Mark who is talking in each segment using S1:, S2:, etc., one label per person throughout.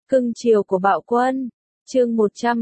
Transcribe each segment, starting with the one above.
S1: Cưng chiều của Bạo Quân. Chương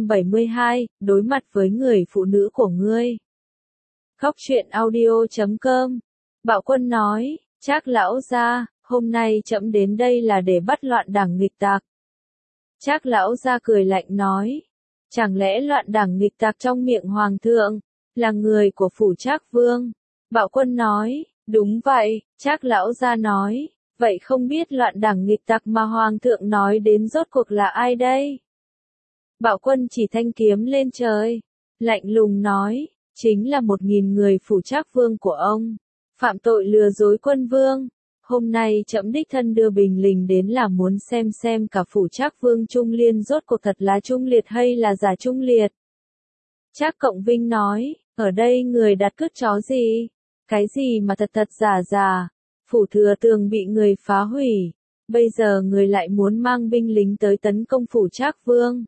S1: 172, đối mặt với người phụ nữ của ngươi. Góc truyện audio.com. Bạo Quân nói, Trác lão gia, hôm nay trẫm đến đây là để bắt loạn đảng nghịch tặc. Trác lão gia cười lạnh nói, chẳng lẽ loạn đảng nghịch tặc trong miệng hoàng thượng là người của phủ Trác vương? Bạo Quân nói, đúng vậy. Trác lão gia nói, vậy không biết loạn đảng nghịch tặc mà hoàng thượng nói đến rốt cuộc là ai đây? Bạo Quân chỉ thanh kiếm lên trời, lạnh lùng nói, chính là 1000 người phủ Trác vương của ông, phạm tội lừa dối quân vương. Hôm nay trẫm đích thân đưa Bình Lình đến là muốn xem cả phủ Trác vương Trung Liên rốt cuộc thật là trung liệt hay là giả trung liệt. Trác Cộng Vinh nói, ở đây người đặt cướp chó gì? Cái gì mà thật giả, phủ Thừa Tường bị người phá hủy, bây giờ người lại muốn mang binh lính tới tấn công phủ Trác vương.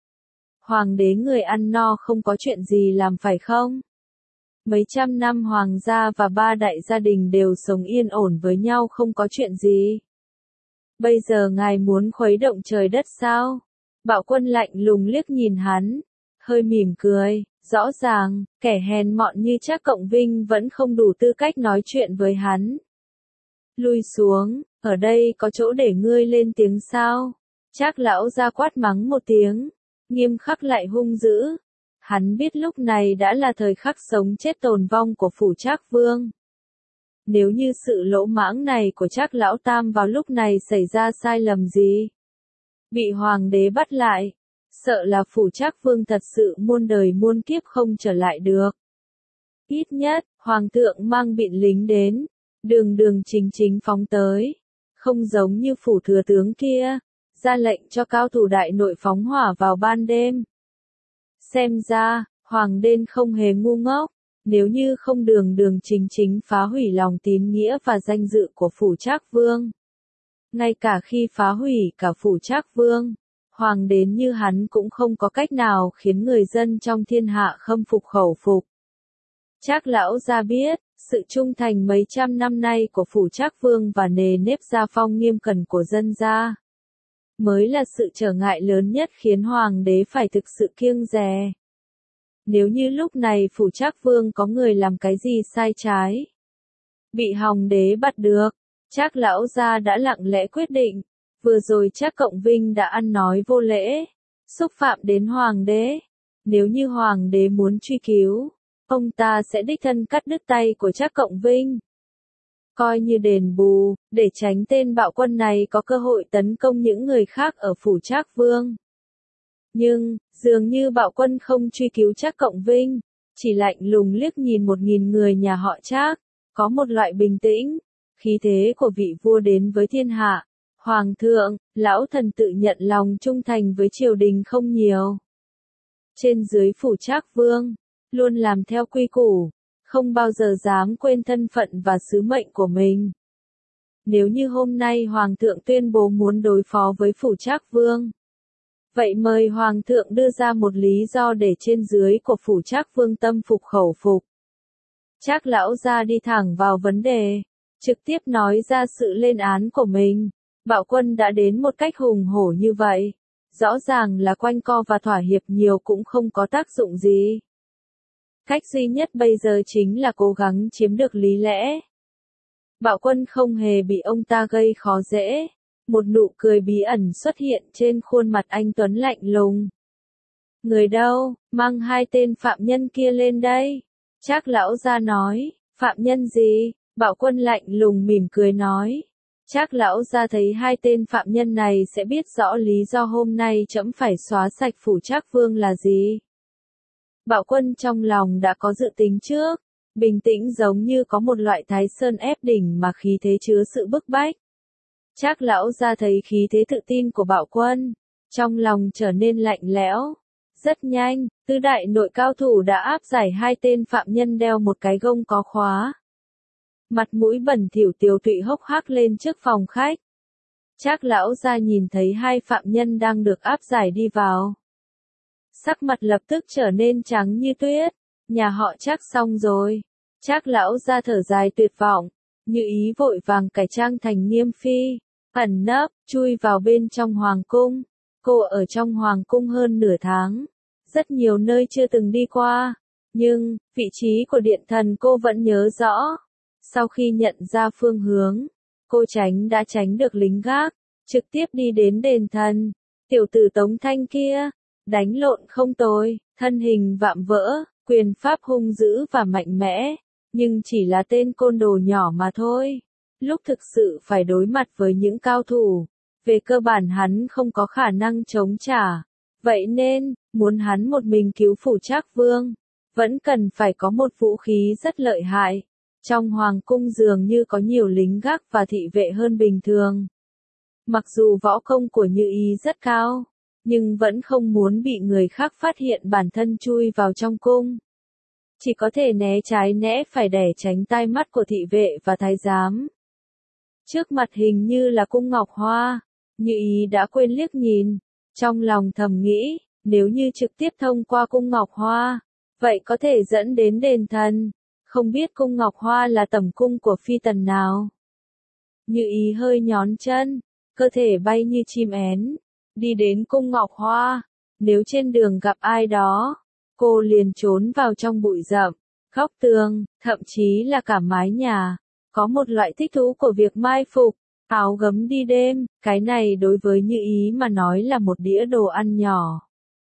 S1: Hoàng đế người ăn no không có chuyện gì làm phải không? Mấy trăm năm hoàng gia và 3 đại gia đình đều sống yên ổn với nhau không có chuyện gì. Bây giờ ngài muốn khuấy động trời đất sao? Bạo Quân lạnh lùng liếc nhìn hắn, hơi mỉm cười, rõ ràng, kẻ hèn mọn như Trác Cộng Vinh vẫn không đủ tư cách nói chuyện với hắn. Lui xuống, ở đây có chỗ để ngươi lên tiếng sao? Trác lão gia quát mắng một tiếng, nghiêm khắc lại hung dữ. Hắn biết lúc này đã là thời khắc sống chết tồn vong của phủ Trác vương. Nếu như sự lỗ mãng này của Trác lão tam vào lúc này xảy ra sai lầm gì, bị hoàng đế bắt lại, sợ là phủ Trác vương thật sự muôn đời muôn kiếp không trở lại được. Ít nhất, hoàng thượng mang binh lính đến, đường chính phóng tới, không giống như phủ thừa tướng kia, ra lệnh cho cao thủ đại nội phóng hỏa vào ban đêm. Xem ra, hoàng đế không hề ngu ngốc, nếu như không đường chính phá hủy lòng tín nghĩa và danh dự của phủ Trác vương. Ngay cả khi phá hủy cả phủ Trác vương, hoàng đế như hắn cũng không có cách nào khiến người dân trong thiên hạ khâm phục khẩu phục. Trác lão gia biết, sự trung thành mấy trăm năm nay của phủ Trác vương và nề nếp gia phong nghiêm cẩn của dân gia mới là sự trở ngại lớn nhất khiến hoàng đế phải thực sự kiêng dè. Nếu như lúc này phủ Trác vương có người làm cái gì sai trái, bị hoàng đế bắt được, Trác lão gia đã lặng lẽ quyết định, vừa rồi Trác Cộng Vinh đã ăn nói vô lễ, xúc phạm đến hoàng đế. Nếu như hoàng đế muốn truy cứu, ông ta sẽ đích thân cắt đứt tay của Trác Cộng Vinh, coi như đền bù, để tránh tên Bạo Quân này có cơ hội tấn công những người khác ở phủ Trác vương. Nhưng, dường như Bạo Quân không truy cứu Trác Cộng Vinh, chỉ lạnh lùng liếc nhìn 1000 người nhà họ Trác, có một loại bình tĩnh, khí thế của vị vua đến với thiên hạ. Hoàng thượng, lão thần tự nhận lòng trung thành với triều đình không nhiều. Trên dưới phủ Trác vương, luôn làm theo quy củ, không bao giờ dám quên thân phận và sứ mệnh của mình. Nếu như hôm nay hoàng thượng tuyên bố muốn đối phó với phủ Trác vương, vậy mời hoàng thượng đưa ra một lý do để trên dưới của phủ Trác vương tâm phục khẩu phục. Trác lão gia đi thẳng vào vấn đề, trực tiếp nói ra sự lên án của mình. Bạo Quân đã đến một cách hùng hổ như vậy, rõ ràng là quanh co và thỏa hiệp nhiều cũng không có tác dụng gì. Cách duy nhất bây giờ chính là cố gắng chiếm được lý lẽ. Bạo Quân không hề bị ông ta gây khó dễ, một nụ cười bí ẩn xuất hiện trên khuôn mặt anh tuấn lạnh lùng. Người đâu, mang 2 tên phạm nhân kia lên đây. Trác lão gia nói, phạm nhân gì? Bạo Quân lạnh lùng mỉm cười nói. Trác lão gia thấy 2 tên phạm nhân này sẽ biết rõ lý do hôm nay trẫm phải xóa sạch phủ Trác vương là gì. Bạo Quân trong lòng đã có dự tính trước, bình tĩnh giống như có một loại thái sơn ép đỉnh mà khí thế chứa sự bức bách. Trác lão gia thấy khí thế tự tin của Bạo Quân, trong lòng trở nên lạnh lẽo. Rất nhanh, tứ đại nội cao thủ đã áp giải 2 tên phạm nhân đeo một cái gông có khóa. Mặt mũi bẩn thỉu tiều tụy hốc hác lên trước phòng khách. Trác lão gia nhìn thấy 2 phạm nhân đang được áp giải đi vào, sắc mặt lập tức trở nên trắng như tuyết. Nhà họ Trác xong rồi. Trác lão gia thở dài tuyệt vọng, như ý vội vàng cải trang thành Nghiêm phi, ẩn nấp, chui vào bên trong hoàng cung, Cô ở trong hoàng cung hơn nửa tháng, rất nhiều nơi chưa từng đi qua, nhưng vị trí của điện thần cô vẫn nhớ rõ. Sau khi nhận ra phương hướng, cô đã tránh được lính gác, trực tiếp đi đến đền thần. Tiểu tử Tống Thanh kia, đánh lộn không tồi, thân hình vạm vỡ, quyền pháp hung dữ và mạnh mẽ, nhưng chỉ là tên côn đồ nhỏ mà thôi. Lúc thực sự phải đối mặt với những cao thủ, về cơ bản hắn không có khả năng chống trả. Vậy nên, muốn hắn một mình cứu Phủ Trác Vương, vẫn cần phải có một vũ khí rất lợi hại. Trong hoàng cung dường như có nhiều lính gác và thị vệ hơn bình thường. Mặc dù võ công của Như Ý rất cao, nhưng vẫn không muốn bị người khác phát hiện bản thân chui vào trong cung. Chỉ có thể né trái né phải để tránh tai mắt của thị vệ và thái giám. Trước mặt hình như là cung Ngọc Hoa, Như Ý đã quên liếc nhìn, trong lòng thầm nghĩ, nếu như trực tiếp thông qua cung Ngọc Hoa, vậy có thể dẫn đến đền thần, không biết cung Ngọc Hoa là tẩm cung của phi tần nào. Như Ý hơi nhón chân, cơ thể bay như chim én, đi đến cung Ngọc Hoa, nếu trên đường gặp ai đó, cô liền trốn vào trong bụi rậm, góc tường, thậm chí là cả mái nhà. Có một loại thích thú của việc mai phục, áo gấm đi đêm, cái này đối với Như Ý mà nói là một đĩa đồ ăn nhỏ.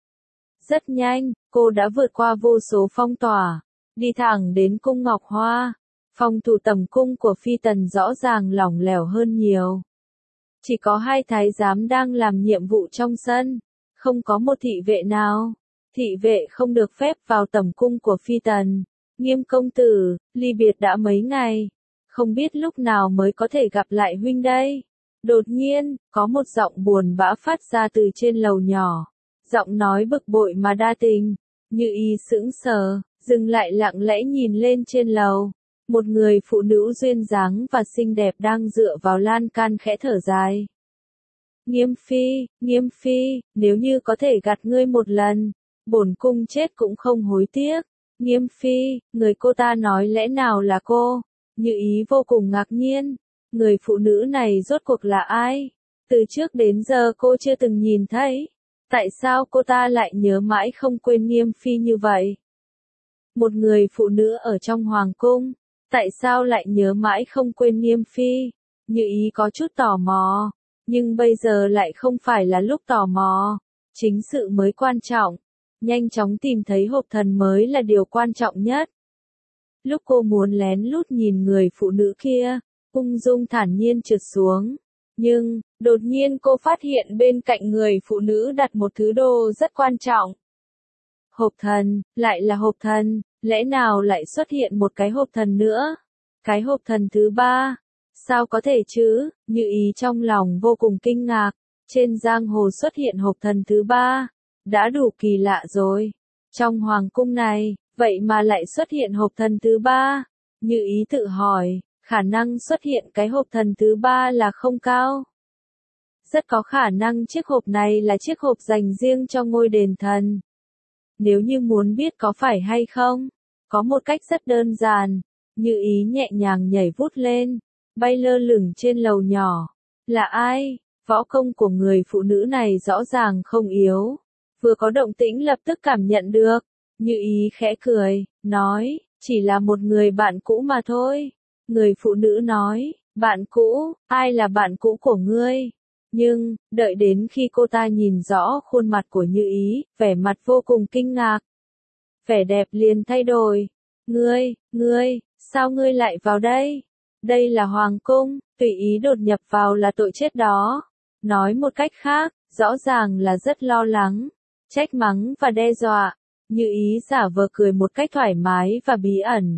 S1: Rất nhanh, cô đã vượt qua vô số phong tỏa, đi thẳng đến cung Ngọc Hoa. Phòng thủ tầm cung của phi tần rõ ràng lỏng lẻo hơn nhiều. Chỉ có 2 thái giám đang làm nhiệm vụ trong sân, không có một thị vệ nào. Thị vệ không được phép vào tầm cung của phi tần. Nghiêm công tử, ly biệt đã mấy ngày, không biết lúc nào mới có thể gặp lại huynh đây. Đột nhiên, có một giọng buồn bã phát ra từ trên lầu nhỏ. Giọng nói bực bội mà đa tình. Như Ý sững sờ, dừng lại lặng lẽ nhìn lên trên lầu. Một người phụ nữ duyên dáng và xinh đẹp đang dựa vào lan can khẽ thở dài. Nghiêm phi, nếu như có thể gạt ngươi một lần, bổn cung chết cũng không hối tiếc. Nghiêm phi, người cô ta nói lẽ nào là cô? Như Ý vô cùng ngạc nhiên. Người phụ nữ này rốt cuộc là ai? Từ trước đến giờ cô chưa từng nhìn thấy. Tại sao cô ta lại nhớ mãi không quên Nghiêm phi như vậy? Một người phụ nữ ở trong hoàng cung, tại sao lại nhớ mãi không quên Nghiêm phi? Như Ý có chút tò mò, nhưng bây giờ lại không phải là lúc tò mò. Chính sự mới quan trọng. Nhanh chóng tìm thấy hộp thần mới là điều quan trọng nhất. Lúc cô muốn lén lút nhìn người phụ nữ kia, ung dung thản nhiên trượt xuống. Nhưng, đột nhiên cô phát hiện bên cạnh người phụ nữ đặt một thứ đồ rất quan trọng. Hộp thần, lại là hộp thần, lẽ nào lại xuất hiện một cái hộp thần nữa? Cái hộp thần thứ 3? Sao có thể chứ? Như Ý trong lòng vô cùng kinh ngạc. Trên giang hồ xuất hiện hộp thần thứ 3, đã đủ kỳ lạ rồi. Trong hoàng cung này, vậy mà lại xuất hiện hộp thần thứ 3. Như Ý tự hỏi, khả năng xuất hiện cái hộp thần thứ 3 là không cao. Rất có khả năng chiếc hộp này là chiếc hộp dành riêng cho ngôi đền thần. Nếu như muốn biết có phải hay không, có một cách rất đơn giản. Như Ý nhẹ nhàng nhảy vút lên, bay lơ lửng trên lầu nhỏ. Là ai? Võ công của người phụ nữ này rõ ràng không yếu. Vừa có động tĩnh lập tức cảm nhận được. Như Ý khẽ cười, nói, chỉ là một người bạn cũ mà thôi. Người phụ nữ nói, bạn cũ, ai là bạn cũ của ngươi? Nhưng, đợi đến khi cô ta nhìn rõ khuôn mặt của Như Ý, vẻ mặt vô cùng kinh ngạc. Vẻ đẹp liền thay đổi. Ngươi, sao ngươi lại vào đây? Đây là hoàng cung, tùy ý đột nhập vào là tội chết đó. Nói một cách khác, rõ ràng là rất lo lắng, trách mắng và đe dọa. Như Ý giả vờ cười một cách thoải mái và bí ẩn.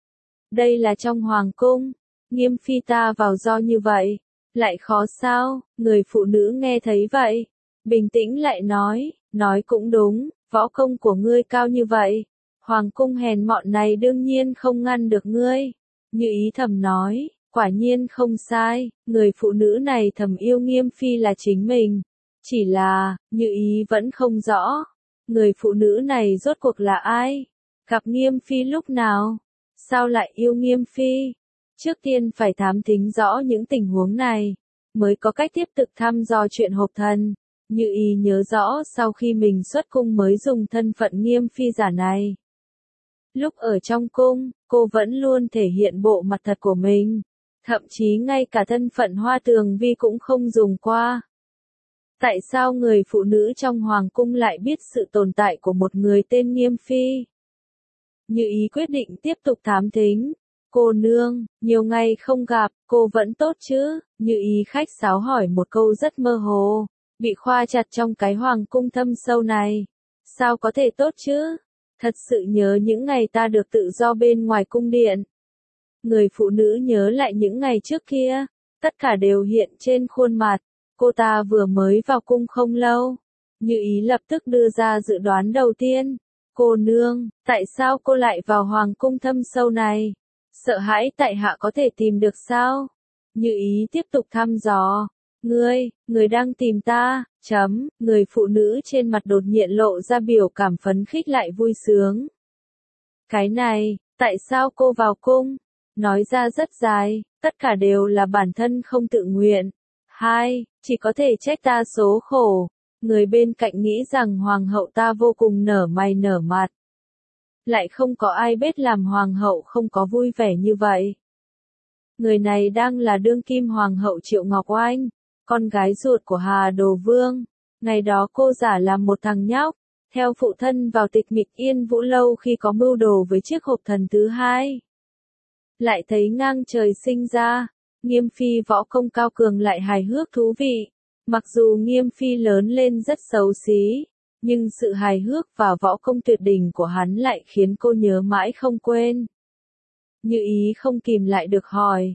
S1: Đây là trong hoàng cung, Nghiêm phi ta vào do như vậy, lại khó sao? Người phụ nữ nghe thấy vậy, bình tĩnh lại nói cũng đúng, võ công của ngươi cao như vậy, hoàng cung hèn mọn này đương nhiên không ngăn được ngươi. Như Ý thầm nói, quả nhiên không sai, người phụ nữ này thầm yêu Nghiêm phi là chính mình. Chỉ là, Như Ý vẫn không rõ, người phụ nữ này rốt cuộc là ai? Gặp Nghiêm phi lúc nào? Sao lại yêu Nghiêm phi? Trước tiên phải thám thính rõ những tình huống này, mới có cách tiếp tục thăm dò chuyện hộp thần. Như ý nhớ rõ sau khi mình xuất cung mới dùng thân phận Nghiêm phi giả này. Lúc ở trong cung, cô vẫn luôn thể hiện bộ mặt thật của mình. Thậm chí ngay cả thân phận Hoa Tường Vi cũng không dùng qua. Tại sao người phụ nữ trong hoàng cung lại biết sự tồn tại của một người tên Nghiêm phi? Như ý quyết định tiếp tục thám thính. Cô nương, nhiều ngày không gặp, cô vẫn tốt chứ? Như ý khách sáo hỏi một câu rất mơ hồ, bị khoa chặt trong cái hoàng cung thâm sâu này. Sao có thể tốt chứ? Thật sự nhớ những ngày ta được tự do bên ngoài cung điện. Người phụ nữ nhớ lại những ngày trước kia, tất cả đều hiện trên khuôn mặt. Cô ta vừa mới vào cung không lâu. Như ý lập tức đưa ra dự đoán đầu tiên. Cô nương, tại sao cô lại vào hoàng cung thâm sâu này? Sợ hãi tại hạ có thể tìm được sao? Như ý tiếp tục thăm dò. Người đang tìm ta, người phụ nữ trên mặt đột nhiên lộ ra biểu cảm phấn khích lại vui sướng. Cái này, tại sao cô vào cung? Nói ra rất dài, tất cả đều là bản thân không tự nguyện. Chỉ có thể trách ta số khổ. Người bên cạnh nghĩ rằng hoàng hậu ta vô cùng nở mày nở mặt. Lại không có ai biết làm hoàng hậu không có vui vẻ như vậy. Người này đang là đương kim hoàng hậu Triệu Ngọc Oanh, con gái ruột của Hà Đồ Vương. Ngày đó cô giả làm một thằng nhóc, theo phụ thân vào tịch mịch Yên Vũ Lâu khi có mưu đồ với chiếc hộp thần thứ hai. Lại thấy ngang trời sinh ra, Nghiêm phi võ công cao cường lại hài hước thú vị. Mặc dù Nghiêm phi lớn lên rất xấu xí, nhưng sự hài hước và võ công tuyệt đỉnh của hắn lại khiến cô nhớ mãi không quên. Như ý không kìm lại được hỏi,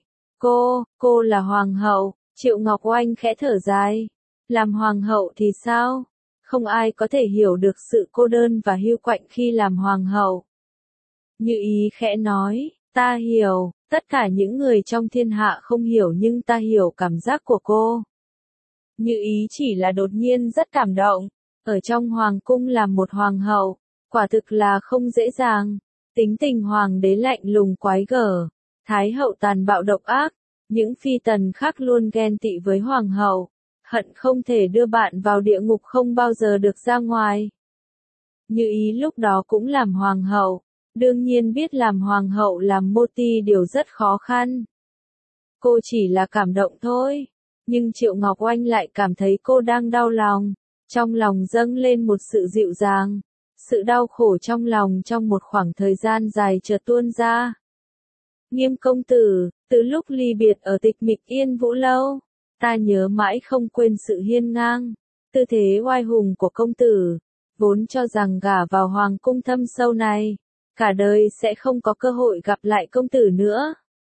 S1: cô là hoàng hậu? Triệu Ngọc Oanh khẽ thở dài. Làm hoàng hậu thì sao? Không ai có thể hiểu được sự cô đơn và hiu quạnh khi làm hoàng hậu. Như ý khẽ nói, ta hiểu, tất cả những người trong thiên hạ không hiểu nhưng ta hiểu cảm giác của cô. Như ý chỉ là đột nhiên rất cảm động. Ở trong hoàng cung làm một hoàng hậu, quả thực là không dễ dàng. Tính tình hoàng đế lạnh lùng quái gở, thái hậu tàn bạo độc ác, những phi tần khác luôn ghen tị với hoàng hậu, hận không thể đưa bạn vào địa ngục không bao giờ được ra ngoài. Như ý lúc đó cũng làm hoàng hậu, đương nhiên biết làm hoàng hậu làm mô ti điều rất khó khăn. Cô chỉ là cảm động thôi, nhưng Triệu Ngọc Oanh lại cảm thấy cô đang đau lòng. Trong lòng dâng lên một sự dịu dàng, sự đau khổ trong lòng trong một khoảng thời gian dài chợt tuôn ra. Nghiêm công tử, từ lúc ly biệt ở tịch mịch Yên Vũ Lâu, ta nhớ mãi không quên sự hiên ngang, tư thế oai hùng của công tử, vốn cho rằng gả vào hoàng cung thâm sâu này, cả đời sẽ không có cơ hội gặp lại công tử nữa.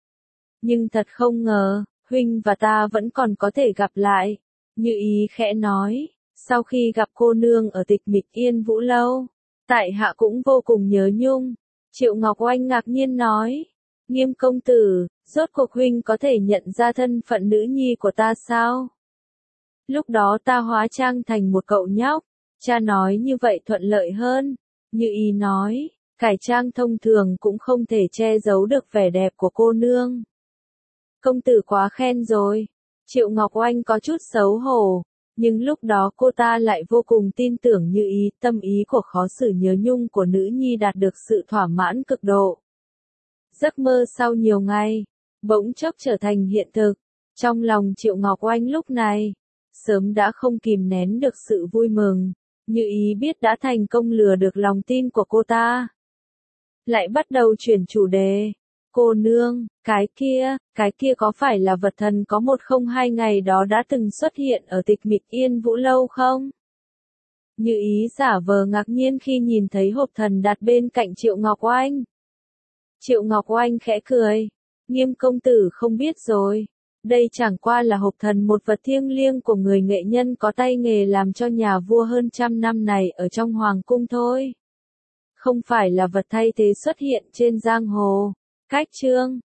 S1: Nhưng thật không ngờ, huynh và ta vẫn còn có thể gặp lại. Như ý khẽ nói. Sau khi gặp cô nương ở tịch mịch Yên Vũ Lâu, tại hạ cũng vô cùng nhớ nhung. Triệu Ngọc Oanh ngạc nhiên nói, Nghiêm công tử, rốt cuộc huynh có thể nhận ra thân phận nữ nhi của ta sao? Lúc đó ta hóa trang thành một cậu nhóc, cha nói như vậy thuận lợi hơn. Như ý nói, cải trang thông thường cũng không thể che giấu được vẻ đẹp của cô nương. Công tử quá khen rồi. Triệu Ngọc Oanh có chút xấu hổ. Nhưng lúc đó cô ta lại vô cùng tin tưởng Như ý, tâm ý của khó xử nhớ nhung của nữ nhi đạt được sự thỏa mãn cực độ. Giấc mơ sau nhiều ngày, bỗng chốc trở thành hiện thực. Trong lòng Triệu Ngọc Oanh lúc này, sớm đã không kìm nén được sự vui mừng. Như ý biết đã thành công lừa được lòng tin của cô ta. Lại bắt đầu chuyển chủ đề. Cô nương, cái kia có phải là vật thần có 102 ngày đó đã từng xuất hiện ở tịch mịch Yên Vũ Lâu không? Như ý giả vờ ngạc nhiên khi nhìn thấy hộp thần đặt bên cạnh Triệu Ngọc Oanh. Triệu Ngọc Oanh khẽ cười. Nghiêm công tử không biết rồi. Đây chẳng qua là hộp thần, một vật thiêng liêng của người nghệ nhân có tay nghề làm cho nhà vua hơn 100 năm này ở trong hoàng cung thôi. Không phải là vật thay thế xuất hiện trên giang hồ. Cách chương